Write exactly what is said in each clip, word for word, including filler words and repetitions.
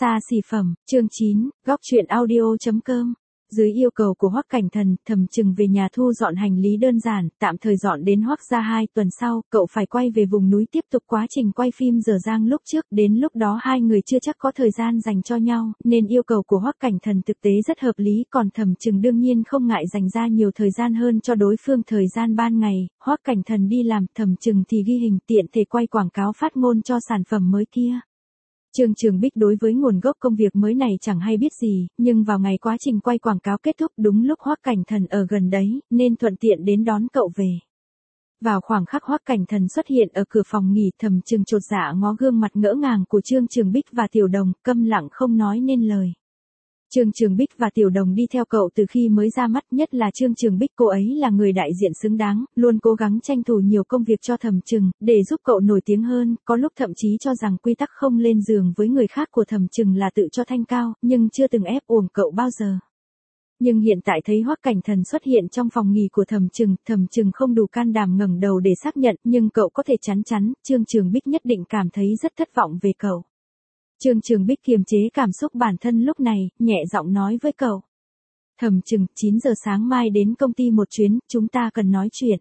Xa xỉ phẩm, chương chín, góc truyện audio.com. Dưới yêu cầu của Hoắc Cảnh Thần, Thẩm Trừng về nhà thu dọn hành lý đơn giản, tạm thời dọn đến Hoắc gia hai tuần sau, cậu phải quay về vùng núi tiếp tục quá trình quay phim dở dang lúc trước, đến lúc đó hai người chưa chắc có thời gian dành cho nhau, nên yêu cầu của Hoắc Cảnh Thần thực tế rất hợp lý, còn Thẩm Trừng đương nhiên không ngại dành ra nhiều thời gian hơn cho đối phương. Thời gian ban ngày, Hoắc Cảnh Thần đi làm, Thẩm Trừng thì ghi hình tiện thể quay quảng cáo phát ngôn cho sản phẩm mới kia. Trương Trường Bích đối với nguồn gốc công việc mới này chẳng hay biết gì, nhưng vào ngày quá trình quay quảng cáo kết thúc đúng lúc Hoắc Cảnh Thần ở gần đấy, nên thuận tiện đến đón cậu về. Vào khoảng khắc Hoắc Cảnh Thần xuất hiện ở cửa phòng nghỉ, Thẩm Trừng chột dạ ngó gương mặt ngỡ ngàng của Trương Trường Bích và Tiểu Đồng, câm lặng không nói nên lời. Trương Trường Bích và Tiểu Đồng đi theo cậu từ khi mới ra mắt, nhất là Trương Trường Bích, cô ấy là người đại diện xứng đáng, luôn cố gắng tranh thủ nhiều công việc cho Thẩm Trừng, để giúp cậu nổi tiếng hơn, có lúc thậm chí cho rằng quy tắc không lên giường với người khác của Thẩm Trừng là tự cho thanh cao, nhưng chưa từng ép uổng cậu bao giờ. Nhưng hiện tại thấy Hoắc Cảnh Thần xuất hiện trong phòng nghỉ của Thẩm Trừng, Thẩm Trừng không đủ can đảm ngẩng đầu để xác nhận, nhưng cậu có thể chắn chắn, Trương Trường Bích nhất định cảm thấy rất thất vọng về cậu. Trương Trường Bích kiềm chế cảm xúc bản thân lúc này, nhẹ giọng nói với cậu. Thẩm Trừng, chín giờ sáng mai đến công ty một chuyến, chúng ta cần nói chuyện.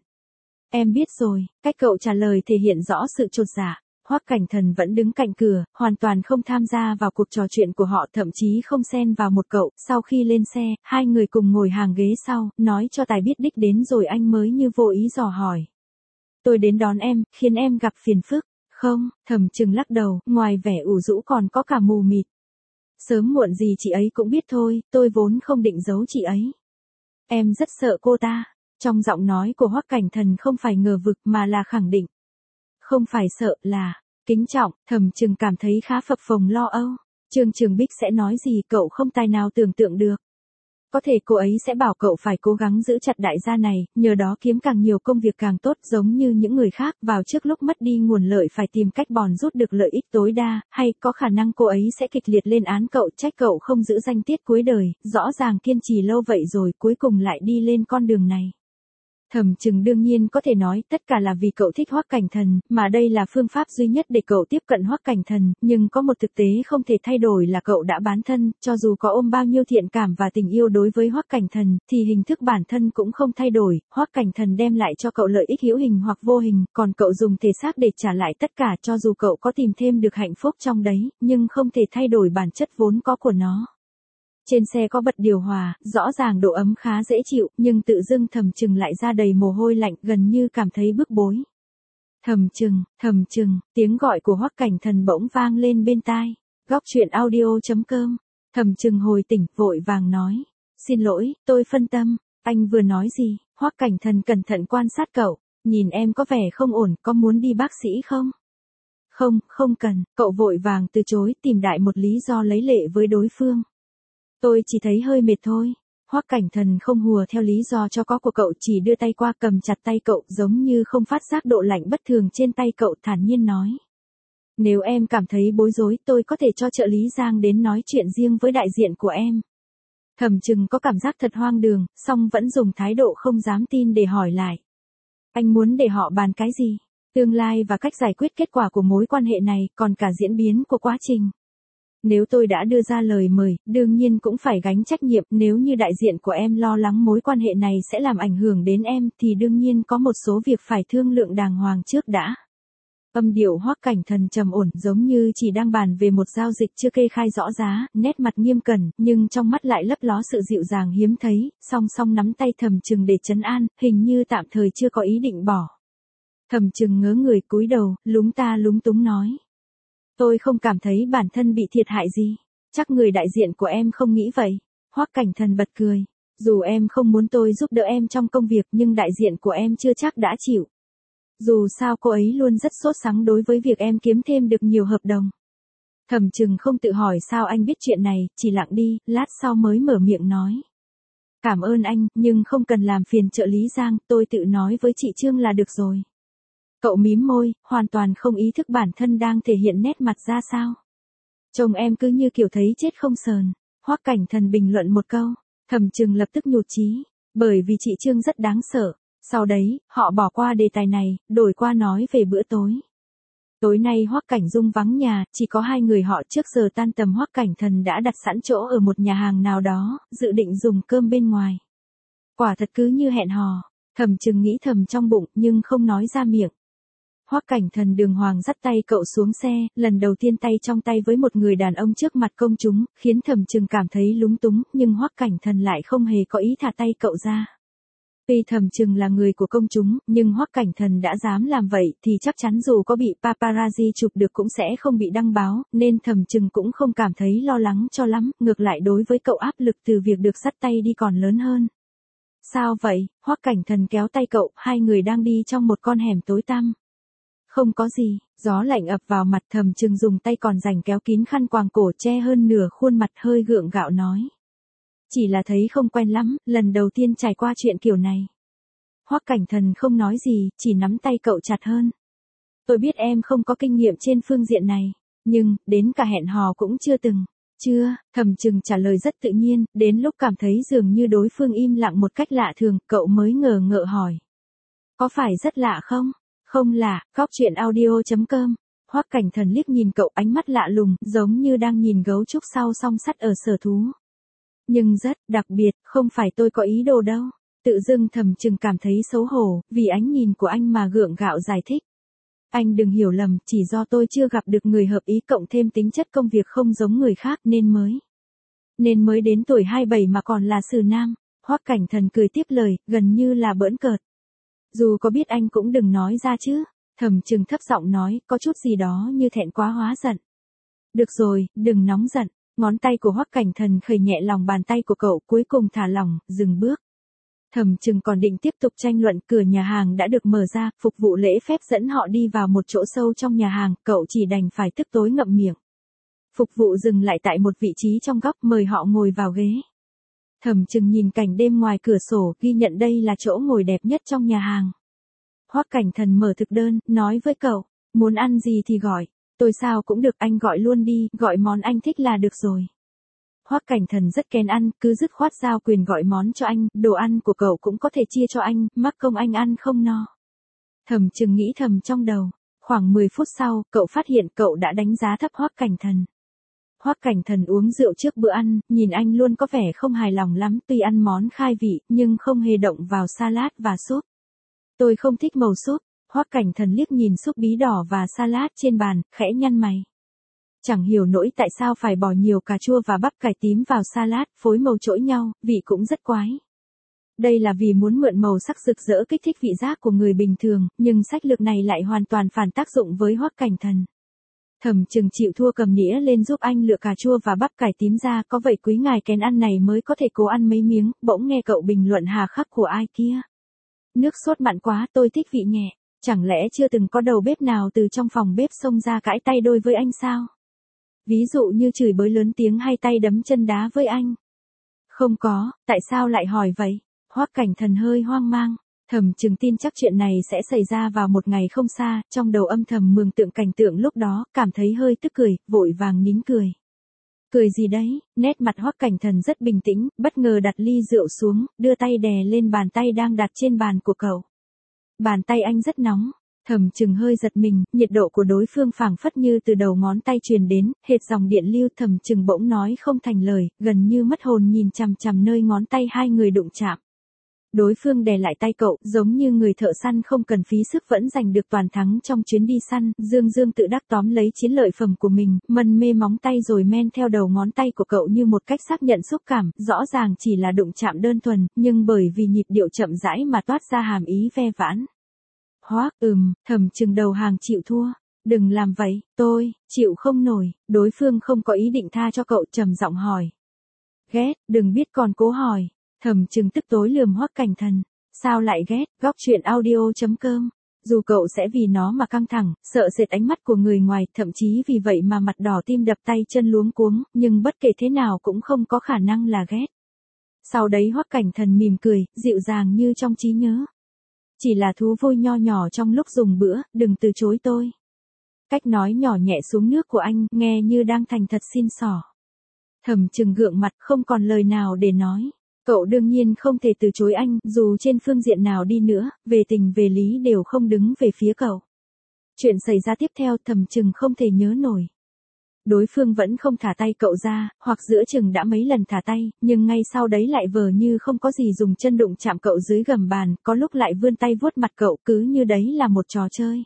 Em biết rồi, cách cậu trả lời thể hiện rõ sự chột dạ. Hoắc Cảnh Thần vẫn đứng cạnh cửa, hoàn toàn không tham gia vào cuộc trò chuyện của họ, thậm chí không xen vào một cậu. Sau khi lên xe, hai người cùng ngồi hàng ghế sau, nói cho tài biết đích đến rồi anh mới như vô ý dò hỏi. Tôi đến đón em, khiến em gặp phiền phức. Không, Thẩm Trừng lắc đầu, ngoài vẻ ủ rũ còn có cả mù mịt. Sớm muộn gì chị ấy cũng biết thôi, tôi vốn không định giấu chị ấy. Em rất sợ cô ta. Trong giọng nói của Hoắc Cảnh Thần không phải ngờ vực mà là khẳng định. Không phải sợ, là kính trọng. Thẩm Trừng cảm thấy khá phập phồng lo âu. Trương Trường Bích sẽ nói gì cậu không tài nào tưởng tượng được. Có thể cô ấy sẽ bảo cậu phải cố gắng giữ chặt đại gia này, nhờ đó kiếm càng nhiều công việc càng tốt, giống như những người khác, vào trước lúc mất đi nguồn lợi phải tìm cách bòn rút được lợi ích tối đa, hay có khả năng cô ấy sẽ kịch liệt lên án cậu, trách cậu không giữ danh tiết cuối đời, rõ ràng kiên trì lâu vậy rồi cuối cùng lại đi lên con đường này. Thẩm Trừng đương nhiên có thể nói tất cả là vì cậu thích Hoắc Cảnh Thần, mà đây là phương pháp duy nhất để cậu tiếp cận Hoắc Cảnh Thần, nhưng có một thực tế không thể thay đổi là cậu đã bán thân, cho dù có ôm bao nhiêu thiện cảm và tình yêu đối với Hoắc Cảnh Thần, thì hình thức bản thân cũng không thay đổi. Hoắc Cảnh Thần đem lại cho cậu lợi ích hữu hình hoặc vô hình, còn cậu dùng thể xác để trả lại tất cả, cho dù cậu có tìm thêm được hạnh phúc trong đấy, nhưng không thể thay đổi bản chất vốn có của nó. Trên xe có bật điều hòa, rõ ràng độ ấm khá dễ chịu, nhưng tự dưng Thẩm Trừng lại ra đầy mồ hôi lạnh, gần như cảm thấy bức bối. Thẩm Trừng, Thẩm Trừng, tiếng gọi của Hoắc Cảnh Thần bỗng vang lên bên tai. Góc truyện audio.com. Thẩm Trừng hồi tỉnh, vội vàng nói. Xin lỗi, tôi phân tâm. Anh vừa nói gì? Hoắc Cảnh Thần cẩn thận quan sát cậu. Nhìn em có vẻ không ổn, có muốn đi bác sĩ không? Không, không cần. Cậu vội vàng từ chối, tìm đại một lý do lấy lệ với đối phương. Tôi chỉ thấy hơi mệt thôi. Hoắc Cảnh Thần không hùa theo lý do cho có của cậu, chỉ đưa tay qua cầm chặt tay cậu, giống như không phát giác độ lạnh bất thường trên tay cậu, thản nhiên nói. Nếu em cảm thấy bối rối, tôi có thể cho trợ lý Giang đến nói chuyện riêng với đại diện của em. Thẩm Trừng có cảm giác thật hoang đường, song vẫn dùng thái độ không dám tin để hỏi lại. Anh muốn để họ bàn cái gì? Tương lai và cách giải quyết kết quả của mối quan hệ này, còn cả diễn biến của quá trình. Nếu tôi đã đưa ra lời mời, đương nhiên cũng phải gánh trách nhiệm, nếu như đại diện của em lo lắng mối quan hệ này sẽ làm ảnh hưởng đến em, thì đương nhiên có một số việc phải thương lượng đàng hoàng trước đã. Âm điệu Hoắc Cảnh Thần trầm ổn, giống như chỉ đang bàn về một giao dịch chưa kê khai rõ giá, nét mặt nghiêm cẩn, nhưng trong mắt lại lấp ló sự dịu dàng hiếm thấy, song song nắm tay Thẩm Trừng để trấn an, hình như tạm thời chưa có ý định bỏ. Thẩm Trừng ngớ người cúi đầu, lúng ta lúng túng nói. Tôi không cảm thấy bản thân bị thiệt hại gì. Chắc người đại diện của em không nghĩ vậy. Hoắc Cảnh Thần bật cười. Dù em không muốn tôi giúp đỡ em trong công việc, nhưng đại diện của em chưa chắc đã chịu. Dù sao cô ấy luôn rất sốt sắng đối với việc em kiếm thêm được nhiều hợp đồng. Thẩm Trừng không tự hỏi sao anh biết chuyện này, chỉ lặng đi, lát sau mới mở miệng nói. Cảm ơn anh, nhưng không cần làm phiền trợ lý Giang, tôi tự nói với chị Trương là được rồi. Cậu mím môi, hoàn toàn không ý thức bản thân đang thể hiện nét mặt ra sao. Chồng em cứ như kiểu thấy chết không sờn. Hoắc Cảnh Thần bình luận một câu. Thẩm Trừng lập tức nhụt chí, bởi vì chị Trương rất đáng sợ. Sau đấy, họ bỏ qua đề tài này, đổi qua nói về bữa tối. Tối nay Hoắc Cảnh Dung vắng nhà, chỉ có hai người họ. Trước giờ tan tầm Hoắc Cảnh Thần đã đặt sẵn chỗ ở một nhà hàng nào đó, dự định dùng cơm bên ngoài. Quả thật cứ như hẹn hò, Thẩm Trừng nghĩ thầm trong bụng nhưng không nói ra miệng. Hoắc Cảnh Thần đường hoàng dắt tay cậu xuống xe, lần đầu tiên tay trong tay với một người đàn ông trước mặt công chúng, khiến Thẩm Trừng cảm thấy lúng túng, nhưng Hoắc Cảnh Thần lại không hề có ý thả tay cậu ra. Tuy Thẩm Trừng là người của công chúng, nhưng Hoắc Cảnh Thần đã dám làm vậy thì chắc chắn dù có bị paparazzi chụp được cũng sẽ không bị đăng báo, nên Thẩm Trừng cũng không cảm thấy lo lắng cho lắm, ngược lại đối với cậu áp lực từ việc được dắt tay đi còn lớn hơn. Sao vậy? Hoắc Cảnh Thần kéo tay cậu, hai người đang đi trong một con hẻm tối tăm. Không có gì, gió lạnh ập vào mặt. Thẩm Trừng dùng tay còn rảnh kéo kín khăn quàng cổ che hơn nửa khuôn mặt, hơi gượng gạo nói. Chỉ là thấy không quen lắm, lần đầu tiên trải qua chuyện kiểu này. Hoắc Cảnh Thần không nói gì, chỉ nắm tay cậu chặt hơn. Tôi biết em không có kinh nghiệm trên phương diện này, nhưng, đến cả hẹn hò cũng chưa từng. Chưa, Thẩm Trừng trả lời rất tự nhiên, đến lúc cảm thấy dường như đối phương im lặng một cách lạ thường, cậu mới ngờ ngợ hỏi. Có phải rất lạ không? Không lạ. Góc truyện audio chấm com. Hoắc Cảnh Thần liếc nhìn cậu, ánh mắt lạ lùng, giống như đang nhìn gấu trúc sau song sắt ở sở thú. Nhưng rất đặc biệt, không phải tôi có ý đồ đâu. Tự dưng Thẩm Trừng cảm thấy xấu hổ, vì ánh nhìn của anh mà gượng gạo giải thích. Anh đừng hiểu lầm, chỉ do tôi chưa gặp được người hợp ý, cộng thêm tính chất công việc không giống người khác nên mới. Nên mới đến tuổi hai mươi bảy mà còn là xử nam. Hoắc Cảnh Thần cười tiếp lời, gần như là bỡn cợt. Dù có biết anh cũng đừng nói ra chứ. Thẩm Trừng thấp giọng nói, có chút gì đó như thẹn quá hóa giận. Được rồi, đừng nóng giận. Ngón tay của Hoắc Cảnh Thần khơi nhẹ lòng bàn tay của cậu, cuối cùng thả lỏng, dừng bước. Thẩm Trừng còn định tiếp tục tranh luận, cửa nhà hàng đã được mở ra, phục vụ lễ phép dẫn họ đi vào một chỗ sâu trong nhà hàng, cậu chỉ đành phải tức tối ngậm miệng. Phục vụ dừng lại tại một vị trí trong góc, mời họ ngồi vào ghế. Thẩm Trừng nhìn cảnh đêm ngoài cửa sổ, ghi nhận đây là chỗ ngồi đẹp nhất trong nhà hàng. Hoắc Cảnh Thần mở thực đơn, nói với cậu, muốn ăn gì thì gọi, tôi sao cũng được, anh gọi luôn đi, gọi món anh thích là được rồi. Hoắc Cảnh Thần rất kén ăn, cứ dứt khoát giao quyền gọi món cho anh, đồ ăn của cậu cũng có thể chia cho anh, mắc công anh ăn không no. Thẩm Trừng nghĩ thầm trong đầu. Khoảng mười phút sau, cậu phát hiện cậu đã đánh giá thấp Hoắc Cảnh Thần. Hoắc Cảnh Thần uống rượu trước bữa ăn, nhìn anh luôn có vẻ không hài lòng lắm, tuy ăn món khai vị, nhưng không hề động vào salad và súp. Tôi không thích màu súp. Hoắc Cảnh Thần liếc nhìn súp bí đỏ và salad trên bàn, khẽ nhăn mày. Chẳng hiểu nỗi tại sao phải bỏ nhiều cà chua và bắp cải tím vào salad, phối màu chỗi nhau, vị cũng rất quái. Đây là vì muốn mượn màu sắc rực rỡ kích thích vị giác của người bình thường, nhưng sách lược này lại hoàn toàn phản tác dụng với Hoắc Cảnh Thần. Thẩm Trừng chịu thua cầm nĩa lên giúp anh lựa cà chua và bắp cải tím ra, có vậy quý ngài kén ăn này mới có thể cố ăn mấy miếng, bỗng nghe cậu bình luận hà khắc của ai kia. Nước sốt mặn quá, tôi thích vị nhẹ. Chẳng lẽ chưa từng có đầu bếp nào từ trong phòng bếp xông ra cãi tay đôi với anh sao? Ví dụ như chửi bới lớn tiếng hay tay đấm chân đá với anh. Không có, tại sao lại hỏi vậy? Hoắc Cảnh Thần hơi hoang mang. Thẩm Trừng tin chắc chuyện này sẽ xảy ra vào một ngày không xa, trong đầu âm thầm mường tượng cảnh tượng lúc đó, cảm thấy hơi tức cười, vội vàng nín cười. Cười gì đấy? Nét mặt Hoắc Cảnh Thần rất bình tĩnh, bất ngờ đặt ly rượu xuống, đưa tay đè lên bàn tay đang đặt trên bàn của cậu. Bàn tay anh rất nóng. Thẩm Trừng hơi giật mình, nhiệt độ của đối phương phảng phất như từ đầu ngón tay truyền đến, hệt dòng điện lưu. Thẩm Trừng bỗng nói không thành lời, gần như mất hồn nhìn chằm chằm nơi ngón tay hai người đụng chạm. Đối phương đè lại tay cậu, giống như người thợ săn không cần phí sức vẫn giành được toàn thắng trong chuyến đi săn, dương dương tự đắc tóm lấy chiến lợi phẩm của mình, mân mê móng tay rồi men theo đầu ngón tay của cậu như một cách xác nhận xúc cảm, rõ ràng chỉ là đụng chạm đơn thuần, nhưng bởi vì nhịp điệu chậm rãi mà toát ra hàm ý ve vãn. Hoắc, ừm, Thẩm Trừng đầu hàng chịu thua. Đừng làm vậy, tôi, chịu không nổi. Đối phương không có ý định tha cho cậu, trầm giọng hỏi. Ghét, đừng biết còn cố hỏi. Thẩm Trừng tức tối lườm Hoắc Cảnh Thần. Sao lại ghét? Góc truyện audio chấm com. Dù cậu sẽ vì nó mà căng thẳng, sợ sệt ánh mắt của người ngoài, thậm chí vì vậy mà mặt đỏ tim đập tay chân luống cuống, nhưng bất kể thế nào cũng không có khả năng là ghét. Sau đấy Hoắc Cảnh Thần mỉm cười, dịu dàng như trong trí nhớ. Chỉ là thú vui nho nhỏ trong lúc dùng bữa, đừng từ chối tôi. Cách nói nhỏ nhẹ xuống nước của anh, nghe như đang thành thật xin xỏ. Thẩm Trừng gượng mặt, không còn lời nào để nói. Cậu đương nhiên không thể từ chối anh, dù trên phương diện nào đi nữa, về tình về lý đều không đứng về phía cậu. Chuyện xảy ra tiếp theo thầm chừng không thể nhớ nổi. Đối phương vẫn không thả tay cậu ra, hoặc giữa chừng đã mấy lần thả tay, nhưng ngay sau đấy lại vờ như không có gì dùng chân đụng chạm cậu dưới gầm bàn, có lúc lại vươn tay vuốt mặt cậu cứ như đấy là một trò chơi.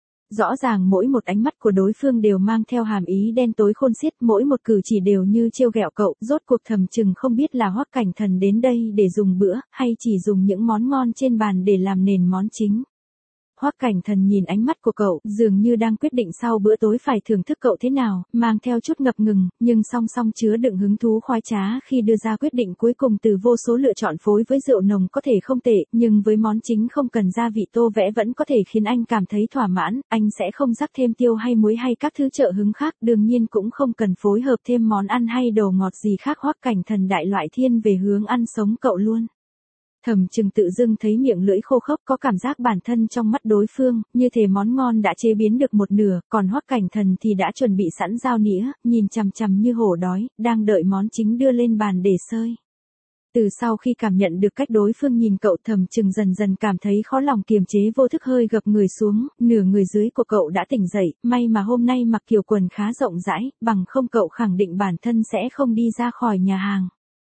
Rõ ràng mỗi một ánh mắt của đối phương đều mang theo hàm ý đen tối khôn xiết, mỗi một cử chỉ đều như trêu ghẹo cậu, rốt cuộc thầm chừng không biết là Hoắc Cảnh Thần đến đây để dùng bữa, hay chỉ dùng những món ngon trên bàn để làm nền món chính. Hoắc Cảnh Thần nhìn ánh mắt của cậu, dường như đang quyết định sau bữa tối phải thưởng thức cậu thế nào, mang theo chút ngập ngừng, nhưng song song chứa đựng hứng thú khoái trá khi đưa ra quyết định cuối cùng từ vô số lựa chọn phối với rượu nồng có thể không tệ, nhưng với món chính không cần gia vị tô vẽ vẫn có thể khiến anh cảm thấy thỏa mãn, anh sẽ không rắc thêm tiêu hay muối hay các thứ trợ hứng khác, đương nhiên cũng không cần phối hợp thêm món ăn hay đồ ngọt gì khác. Hoắc Cảnh Thần đại loại thiên về hướng ăn sống cậu luôn. Thầm chừng tự dưng thấy miệng lưỡi khô khốc, có cảm giác bản thân trong mắt đối phương, như thể món ngon đã chế biến được một nửa, còn Hoắc Cảnh Thần thì đã chuẩn bị sẵn dao nĩa, nhìn chằm chằm như hổ đói, đang đợi món chính đưa lên bàn để sơi. Từ sau khi cảm nhận được cách đối phương nhìn cậu, thầm chừng dần dần cảm thấy khó lòng kiềm chế, vô thức hơi gập người xuống, nửa người dưới của cậu đã tỉnh dậy, may mà hôm nay mặc kiểu quần khá rộng rãi, bằng không cậu khẳng định bản thân sẽ không đi ra khỏi nhà hàng.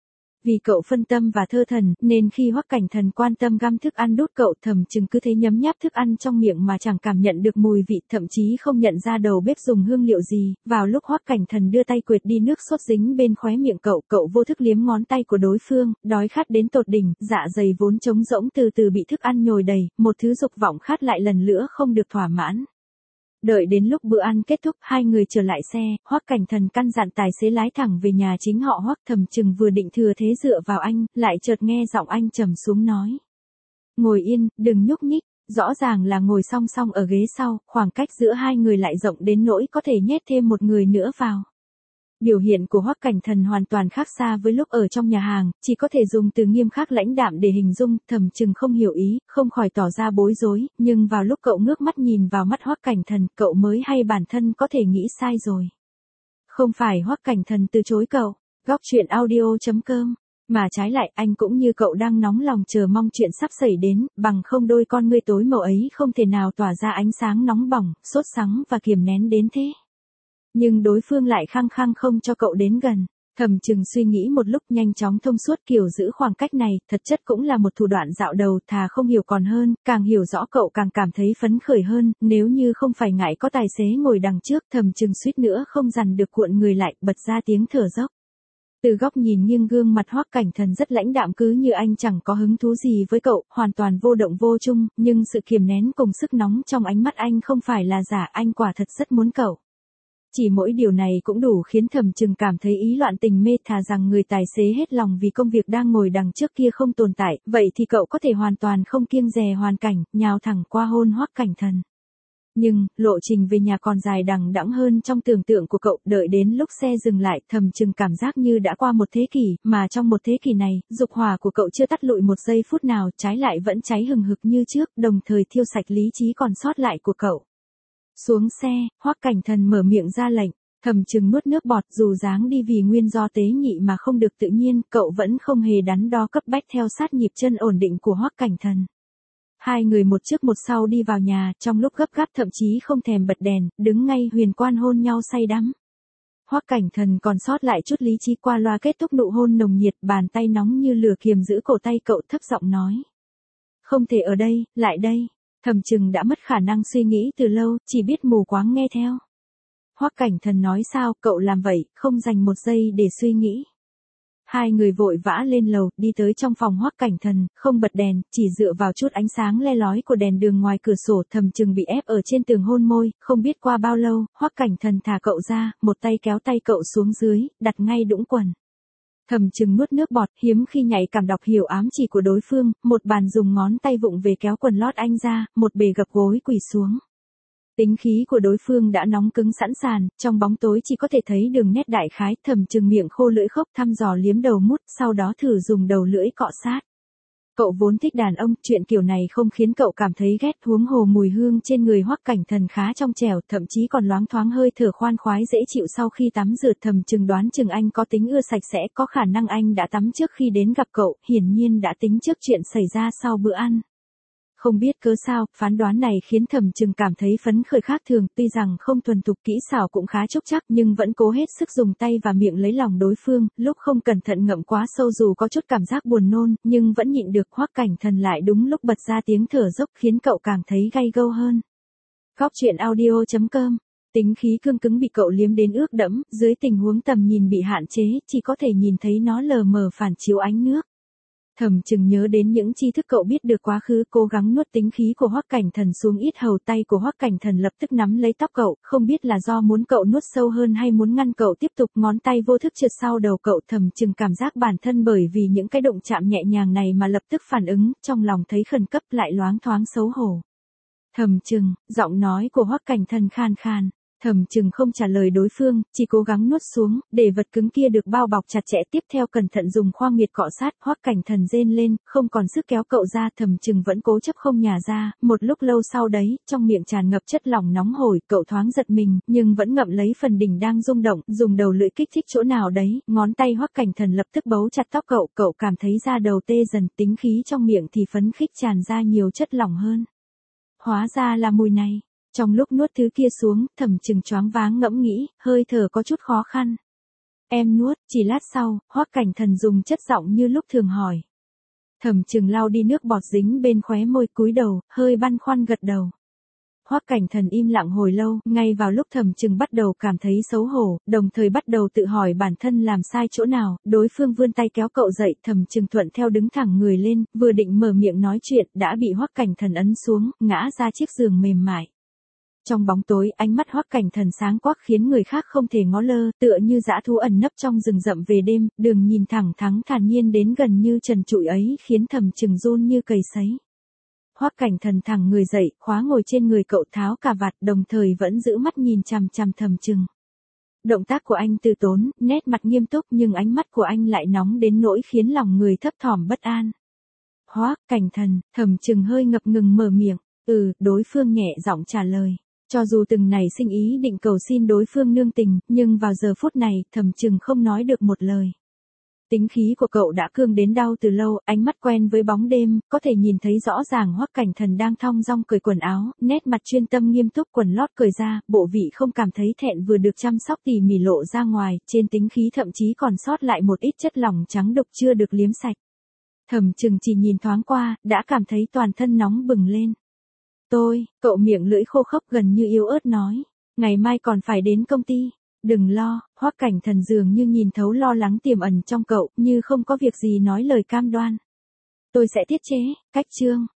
Vì cậu phân tâm và thơ thần, nên khi Hoắc Cảnh Thần quan tâm găm thức ăn đút cậu, thầm chừng cứ thế nhấm nháp thức ăn trong miệng mà chẳng cảm nhận được mùi vị, thậm chí không nhận ra đầu bếp dùng hương liệu gì. Vào lúc Hoắc Cảnh Thần đưa tay quệt đi nước sốt dính bên khóe miệng cậu, cậu vô thức liếm ngón tay của đối phương, đói khát đến tột đỉnh, dạ dày vốn trống rỗng từ từ bị thức ăn nhồi đầy, một thứ dục vọng khát lại lần nữa không được thỏa mãn. Đợi đến lúc bữa ăn kết thúc, hai người trở lại xe, Hoắc Cảnh Thần căn dặn tài xế lái thẳng về nhà chính họ Hoắc. Thầm chừng vừa định thừa thế dựa vào anh, lại chợt nghe giọng anh trầm xuống nói: "Ngồi yên, đừng nhúc nhích." Rõ ràng là ngồi song song ở ghế sau, khoảng cách giữa hai người lại rộng đến nỗi có thể nhét thêm một người nữa vào. Biểu hiện của Hoắc Cảnh Thần hoàn toàn khác xa với lúc ở trong nhà hàng, chỉ có thể dùng từ nghiêm khắc lãnh đạm để hình dung. Thầm chừng không hiểu ý, không khỏi tỏ ra bối rối, nhưng vào lúc cậu ngước mắt nhìn vào mắt Hoắc Cảnh Thần, cậu mới hay bản thân có thể nghĩ sai rồi. Không phải Hoắc Cảnh Thần từ chối cậu, góc truyện audio chấm com, mà trái lại anh cũng như cậu đang nóng lòng chờ mong chuyện sắp xảy đến, bằng không đôi con ngươi tối màu ấy không thể nào tỏa ra ánh sáng nóng bỏng, sốt sắng và kiềm nén đến thế. Nhưng đối phương lại khăng khăng không cho cậu đến gần. Thầm chừng suy nghĩ một lúc, nhanh chóng thông suốt kiểu giữ khoảng cách này, thật chất cũng là một thủ đoạn dạo đầu, thà không hiểu còn hơn, càng hiểu rõ cậu càng cảm thấy phấn khởi hơn, nếu như không phải ngại có tài xế ngồi đằng trước, thầm chừng suýt nữa không dằn được cuộn người lại, bật ra tiếng thở dốc. Từ góc nhìn nghiêng gương mặt Hoắc Cảnh Thần rất lãnh đạm, cứ như anh chẳng có hứng thú gì với cậu, hoàn toàn vô động vô chung, nhưng sự kiềm nén cùng sức nóng trong ánh mắt anh không phải là giả, anh quả thật rất muốn cậu. Chỉ mỗi điều này cũng đủ khiến thầm chừng cảm thấy ý loạn tình mê, thà rằng người tài xế hết lòng vì công việc đang ngồi đằng trước kia không tồn tại, vậy thì cậu có thể hoàn toàn không kiêng dè hoàn cảnh, nhào thẳng qua hôn Hoắc Cảnh Thần. Nhưng, lộ trình về nhà còn dài đằng đẵng hơn trong tưởng tượng của cậu, đợi đến lúc xe dừng lại, thầm chừng cảm giác như đã qua một thế kỷ, mà trong một thế kỷ này, dục hỏa của cậu chưa tắt lụi một giây phút nào, trái lại vẫn cháy hừng hực như trước, đồng thời thiêu sạch lý trí còn sót lại của cậu. Xuống xe, Hoắc Cảnh Thần mở miệng ra lệnh, thầm chừng nuốt nước bọt, dù dáng đi vì nguyên do tế nhị mà không được tự nhiên, cậu vẫn không hề đắn đo cấp bách theo sát nhịp chân ổn định của Hoắc Cảnh Thần. Hai người một trước một sau đi vào nhà, trong lúc gấp gáp thậm chí không thèm bật đèn, đứng ngay huyền quan hôn nhau say đắm. Hoắc Cảnh Thần còn sót lại chút lý trí, qua loa kết thúc nụ hôn nồng nhiệt, bàn tay nóng như lửa kiềm giữ cổ tay cậu, thấp giọng nói: "Không thể ở đây, lại đây." Thầm chừng đã mất khả năng suy nghĩ từ lâu, chỉ biết mù quáng nghe theo. Hoắc Cảnh Thần nói sao, cậu làm vậy, không dành một giây để suy nghĩ. Hai người vội vã lên lầu, đi tới trong phòng Hoắc Cảnh Thần, không bật đèn, chỉ dựa vào chút ánh sáng le lói của đèn đường ngoài cửa sổ. Thầm chừng bị ép ở trên tường hôn môi, không biết qua bao lâu, Hoắc Cảnh Thần thả cậu ra, một tay kéo tay cậu xuống dưới, đặt ngay đũng quần. Thầm chừng nuốt nước bọt, hiếm khi nhạy cảm đọc hiểu ám chỉ của đối phương, một bàn dùng ngón tay vụng về kéo quần lót anh ra, một bề gập gối quỳ xuống. Tính khí của đối phương đã nóng cứng sẵn sàn, trong bóng tối chỉ có thể thấy đường nét đại khái. Thầm chừng miệng khô lưỡi khốc, thăm dò liếm đầu mút, sau đó thử dùng đầu lưỡi cọ sát. Cậu vốn thích đàn ông, chuyện kiểu này không khiến cậu cảm thấy ghét, huống hồ mùi hương trên người Hoắc Cảnh Thần khá trong trẻo, thậm chí còn loáng thoáng hơi thở khoan khoái dễ chịu sau khi tắm rửa. Thầm chừng đoán chừng anh có tính ưa sạch sẽ, có khả năng anh đã tắm trước khi đến gặp cậu, hiển nhiên đã tính trước chuyện xảy ra sau bữa ăn. Không biết cớ sao, phán đoán này khiến Thẩm Trừng cảm thấy phấn khởi khác thường, tuy rằng không thuần thục kỹ xảo cũng khá chốc chắc nhưng vẫn cố hết sức dùng tay và miệng lấy lòng đối phương, lúc không cẩn thận ngậm quá sâu dù có chút cảm giác buồn nôn, nhưng vẫn nhịn được. Hoắc Cảnh Thần lại đúng lúc bật ra tiếng thở dốc khiến cậu càng thấy gay gâu hơn. Góc truyện audio chấm com. Tính khí cương cứng bị cậu liếm đến ướt đẫm, dưới tình huống tầm nhìn bị hạn chế, chỉ có thể nhìn thấy nó lờ mờ phản chiếu ánh nước. Thẩm Trừng nhớ đến những tri thức cậu biết được quá khứ, cố gắng nuốt tính khí của Hoắc Cảnh Thần xuống ít hầu. Tay của Hoắc Cảnh Thần lập tức nắm lấy tóc cậu, không biết là do muốn cậu nuốt sâu hơn hay muốn ngăn cậu tiếp tục, ngón tay vô thức trượt sau đầu cậu. Thẩm Trừng cảm giác bản thân bởi vì những cái động chạm nhẹ nhàng này mà lập tức phản ứng, trong lòng thấy khẩn cấp lại loáng thoáng xấu hổ. Thẩm Trừng, giọng nói của Hoắc Cảnh Thần khan khan. Thẩm Trừng không trả lời đối phương, chỉ cố gắng nuốt xuống, để vật cứng kia được bao bọc chặt chẽ. Tiếp theo cẩn thận dùng khoang miệt cọ sát. Hoắc Cảnh Thần rên lên, không còn sức kéo cậu ra. Thẩm Trừng vẫn cố chấp không nhả ra. Một lúc lâu sau đấy, trong miệng tràn ngập chất lỏng nóng hổi, cậu thoáng giật mình, nhưng vẫn ngậm lấy phần đỉnh đang rung động, dùng đầu lưỡi kích thích chỗ nào đấy. Ngón tay Hoắc Cảnh Thần lập tức bấu chặt tóc cậu, cậu cảm thấy da đầu tê dần, tính khí trong miệng thì phấn khích tràn ra nhiều chất lỏng hơn. Hóa ra là mùi này. Trong lúc nuốt thứ kia xuống, Thẩm Trừng choáng váng ngẫm nghĩ, hơi thở có chút khó khăn. Em nuốt, chỉ lát sau, Hoắc Cảnh Thần dùng chất giọng như lúc thường hỏi. Thẩm Trừng lau đi nước bọt dính bên khóe môi, cúi đầu, hơi băn khoăn gật đầu. Hoắc Cảnh Thần im lặng hồi lâu, ngay vào lúc Thẩm Trừng bắt đầu cảm thấy xấu hổ, đồng thời bắt đầu tự hỏi bản thân làm sai chỗ nào, đối phương vươn tay kéo cậu dậy, Thẩm Trừng thuận theo đứng thẳng người lên, vừa định mở miệng nói chuyện, đã bị Hoắc Cảnh Thần ấn xuống, ngã ra chiếc giường mềm mại. Trong bóng tối, ánh mắt Hoắc Cảnh Thần sáng quắc khiến người khác không thể ngó lơ, tựa như dã thú ẩn nấp trong rừng rậm về đêm, đường nhìn thẳng thắn thản nhiên đến gần như trần trụi ấy khiến Thẩm Trừng run như cầy sấy. Hoắc Cảnh Thần thẳng người dậy, khóa ngồi trên người cậu, tháo cà vạt, đồng thời vẫn giữ mắt nhìn chằm chằm Thẩm Trừng. Động tác của anh từ tốn, nét mặt nghiêm túc nhưng ánh mắt của anh lại nóng đến nỗi khiến lòng người thấp thỏm bất an. Hoắc Cảnh Thần, Thẩm Trừng hơi ngập ngừng mở miệng, ừ, đối phương nhẹ giọng trả lời. Cho dù từng nảy sinh ý định cầu xin đối phương nương tình, nhưng vào giờ phút này, Thẩm Trừng không nói được một lời. Tính khí của cậu đã cương đến đau từ lâu, ánh mắt quen với bóng đêm, có thể nhìn thấy rõ ràng Hoắc Cảnh Thần đang thong dong cởi quần áo, nét mặt chuyên tâm nghiêm túc, quần lót cởi ra, bộ vị không cảm thấy thẹn vừa được chăm sóc tỉ mỉ lộ ra ngoài, trên tính khí thậm chí còn sót lại một ít chất lỏng trắng đục chưa được liếm sạch. Thẩm Trừng chỉ nhìn thoáng qua, đã cảm thấy toàn thân nóng bừng lên. Tôi, cậu miệng lưỡi khô khốc gần như yếu ớt nói, ngày mai còn phải đến công ty. Đừng lo, Hoắc Cảnh Thần dường như nhìn thấu lo lắng tiềm ẩn trong cậu, như không có việc gì nói lời cam đoan. Tôi sẽ tiết chế, cách chương.